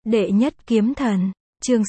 Đệ nhất kiếm thần, chương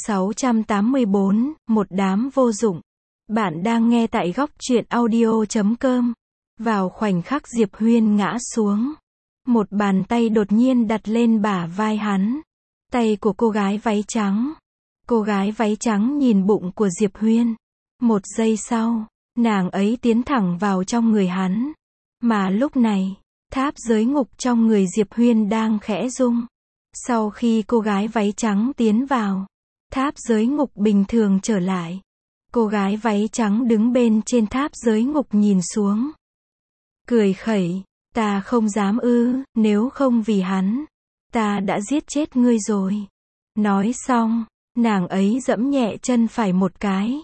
684, một đám vô dụng. Bạn đang nghe tại góc truyện audio.com. Vào khoảnh khắc Diệp Huyên ngã xuống, một bàn tay đột nhiên đặt lên bả vai hắn. Tay của cô gái váy trắng. Cô gái váy trắng nhìn bụng của Diệp Huyên. Một giây sau, nàng ấy tiến thẳng vào trong người hắn. Mà lúc này, tháp giới ngục trong người Diệp Huyên đang khẽ rung. Sau khi cô gái váy trắng tiến vào, tháp giới ngục bình thường trở lại. Cô gái váy trắng đứng bên trên tháp giới ngục nhìn xuống. Cười khẩy, ta không dám ư, nếu không vì hắn, ta đã giết chết ngươi rồi. Nói xong, nàng ấy giẫm nhẹ chân phải một cái.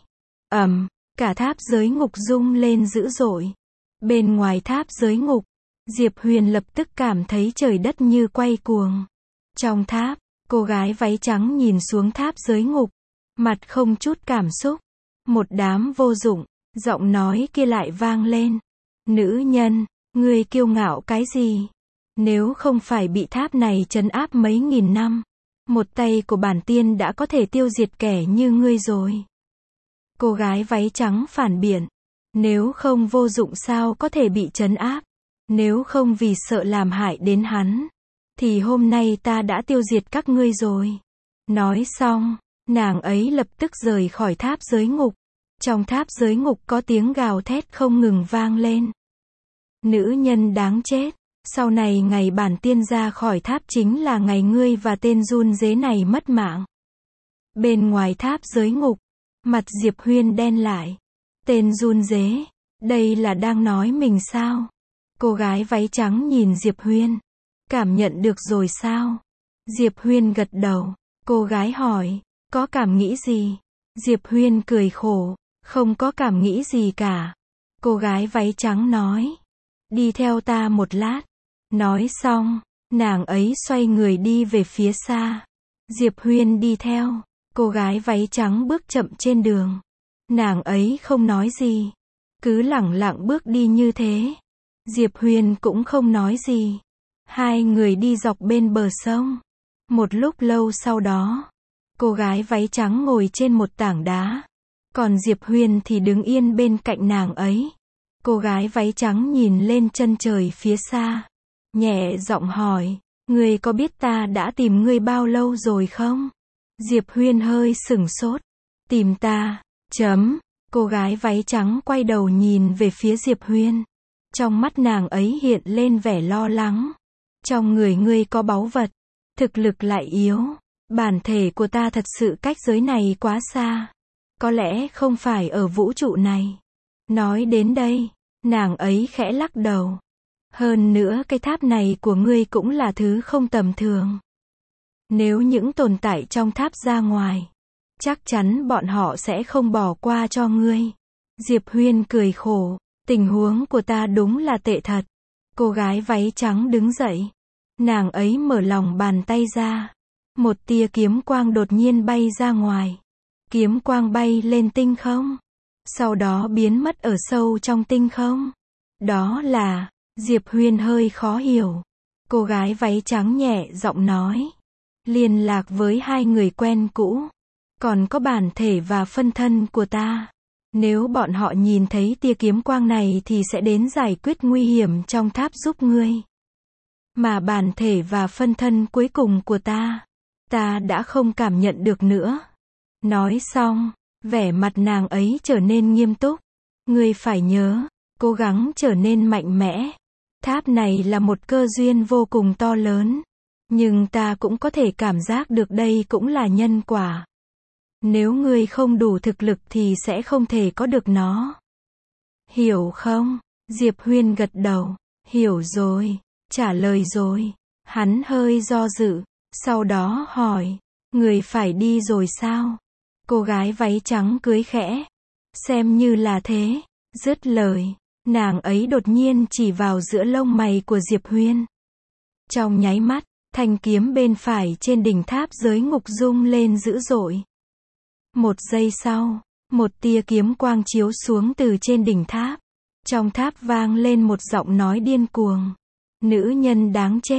Cả tháp giới ngục rung lên dữ dội. Bên ngoài tháp giới ngục, Diệp Huyên lập tức cảm thấy trời đất như quay cuồng. Trong tháp, cô gái váy trắng nhìn xuống tháp giới ngục, mặt không chút cảm xúc. Một đám vô dụng, giọng nói kia lại vang lên. Nữ nhân, ngươi kiêu ngạo cái gì? Nếu không phải bị tháp này trấn áp mấy nghìn năm, một tay của bản tiên đã có thể tiêu diệt kẻ như ngươi rồi. Cô gái váy trắng phản biện. Nếu không vô dụng sao có thể bị trấn áp? Nếu không vì sợ làm hại đến hắn, thì hôm nay ta đã tiêu diệt các ngươi rồi. Nói xong, nàng ấy lập tức rời khỏi tháp giới ngục. Trong tháp giới ngục có tiếng gào thét không ngừng vang lên. Nữ nhân đáng chết, sau này ngày bản tiên ra khỏi tháp chính là ngày ngươi và tên run rế này mất mạng. Bên ngoài tháp giới ngục, mặt Diệp Huyên đen lại. Tên run rế, đây là đang nói mình sao? Cô gái váy trắng nhìn Diệp Huyên. Cảm nhận được rồi sao? Diệp Huyên gật đầu. Cô gái hỏi, có cảm nghĩ gì? Diệp Huyên cười khổ, không có cảm nghĩ gì cả. Cô gái váy trắng nói, đi theo ta một lát. Nói xong, nàng ấy xoay người đi về phía xa. Diệp Huyên đi theo. Cô gái váy trắng bước chậm trên đường. Nàng ấy không nói gì, cứ lẳng lặng bước đi như thế. Diệp Huyên cũng không nói gì. Hai người đi dọc bên bờ sông. Một lúc lâu sau đó, cô gái váy trắng ngồi trên một tảng đá, còn Diệp Huyên thì đứng yên bên cạnh nàng ấy. Cô gái váy trắng nhìn lên chân trời phía xa, nhẹ giọng hỏi, ngươi có biết ta đã tìm ngươi bao lâu rồi không? Diệp Huyên hơi sửng sốt. Tìm ta, Cô gái váy trắng quay đầu nhìn về phía Diệp Huyên. Trong mắt nàng ấy hiện lên vẻ lo lắng. Trong người ngươi có báu vật, thực lực lại yếu. Bản thể của ta thật sự cách giới này quá xa. Có lẽ không phải ở vũ trụ này. Nói đến đây, nàng ấy khẽ lắc đầu. Hơn nữa cái tháp này của ngươi cũng là thứ không tầm thường. Nếu những tồn tại trong tháp ra ngoài, chắc chắn bọn họ sẽ không bỏ qua cho ngươi. Diệp Huyên cười khổ, tình huống của ta đúng là tệ thật. Cô gái váy trắng đứng dậy. Nàng ấy mở lòng bàn tay ra. Một tia kiếm quang đột nhiên bay ra ngoài. Kiếm quang bay lên tinh không. Sau đó biến mất ở sâu trong tinh không. Đó là, Diệp Huyên hơi khó hiểu. Cô gái váy trắng nhẹ giọng nói. Liên lạc với hai người quen cũ. Còn có bản thể và phân thân của ta. Nếu bọn họ nhìn thấy tia kiếm quang này thì sẽ đến giải quyết nguy hiểm trong tháp giúp ngươi. Mà bản thể và phân thân cuối cùng của ta đã không cảm nhận được nữa. Nói xong, vẻ mặt nàng ấy trở nên nghiêm túc. Ngươi phải nhớ, cố gắng trở nên mạnh mẽ. Tháp này là một cơ duyên vô cùng to lớn. Nhưng ta cũng có thể cảm giác được đây cũng là nhân quả. Nếu ngươi không đủ thực lực thì sẽ không thể có được nó. Hiểu không? Diệp Huyên gật đầu. Hiểu rồi. Trả lời rồi. Hắn hơi do dự. Sau đó hỏi. Người phải đi rồi sao? Cô gái váy trắng cười khẽ. Xem như là thế. Dứt lời, nàng ấy đột nhiên chỉ vào giữa lông mày của Diệp Huyên. Trong nháy mắt, thanh kiếm bên phải trên đỉnh tháp giới ngục rung lên dữ dội. Một giây sau, một tia kiếm quang chiếu xuống từ trên đỉnh tháp. Trong tháp vang lên một giọng nói điên cuồng. Nữ nhân đáng chết,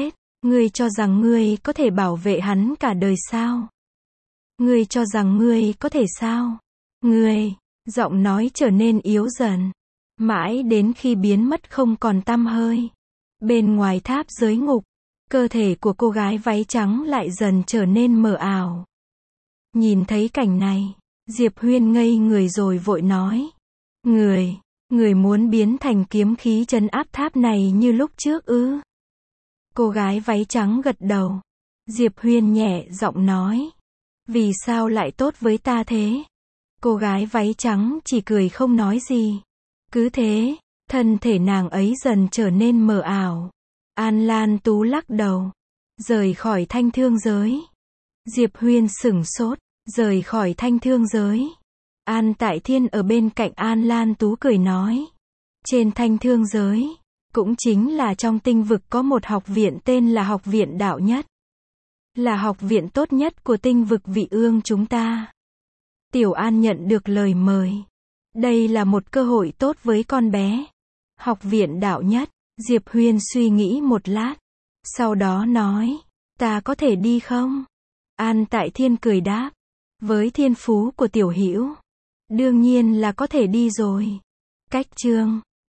Ngươi cho rằng ngươi có thể bảo vệ hắn cả đời sao? Ngươi cho rằng ngươi có thể sao? Ngươi, giọng nói trở nên yếu dần, mãi đến khi biến mất không còn tăm hơi. Bên ngoài tháp giới ngục, cơ thể của cô gái váy trắng lại dần trở nên mờ ảo. Nhìn thấy cảnh này, Diệp Huyên ngây người rồi vội nói. Người muốn biến thành kiếm khí trấn áp tháp này như lúc trước ư? Cô gái váy trắng gật đầu. Diệp Huyên nhẹ giọng nói. Vì sao lại tốt với ta thế? Cô gái váy trắng chỉ cười không nói gì. Cứ thế, thân thể nàng ấy dần trở nên mờ ảo. An Lan Tú lắc đầu. Rời khỏi thanh thương giới. Diệp Huyên sửng sốt. Rời khỏi thanh thương giới. An Tại Thiên ở bên cạnh An Lan Tú cười nói. Trên thanh thương giới, cũng chính là trong tinh vực có một học viện tên là Học viện Đạo Nhất. Là học viện tốt nhất của tinh vực Vị Ương chúng ta. Tiểu An nhận được lời mời. Đây là một cơ hội tốt với con bé. Học viện Đạo Nhất. Diệp Huyên suy nghĩ một lát. Sau đó nói. Ta có thể đi không? An Tại Thiên cười đáp. Với thiên phú của Tiểu Hữu, đương nhiên là có thể đi rồi. Cách chương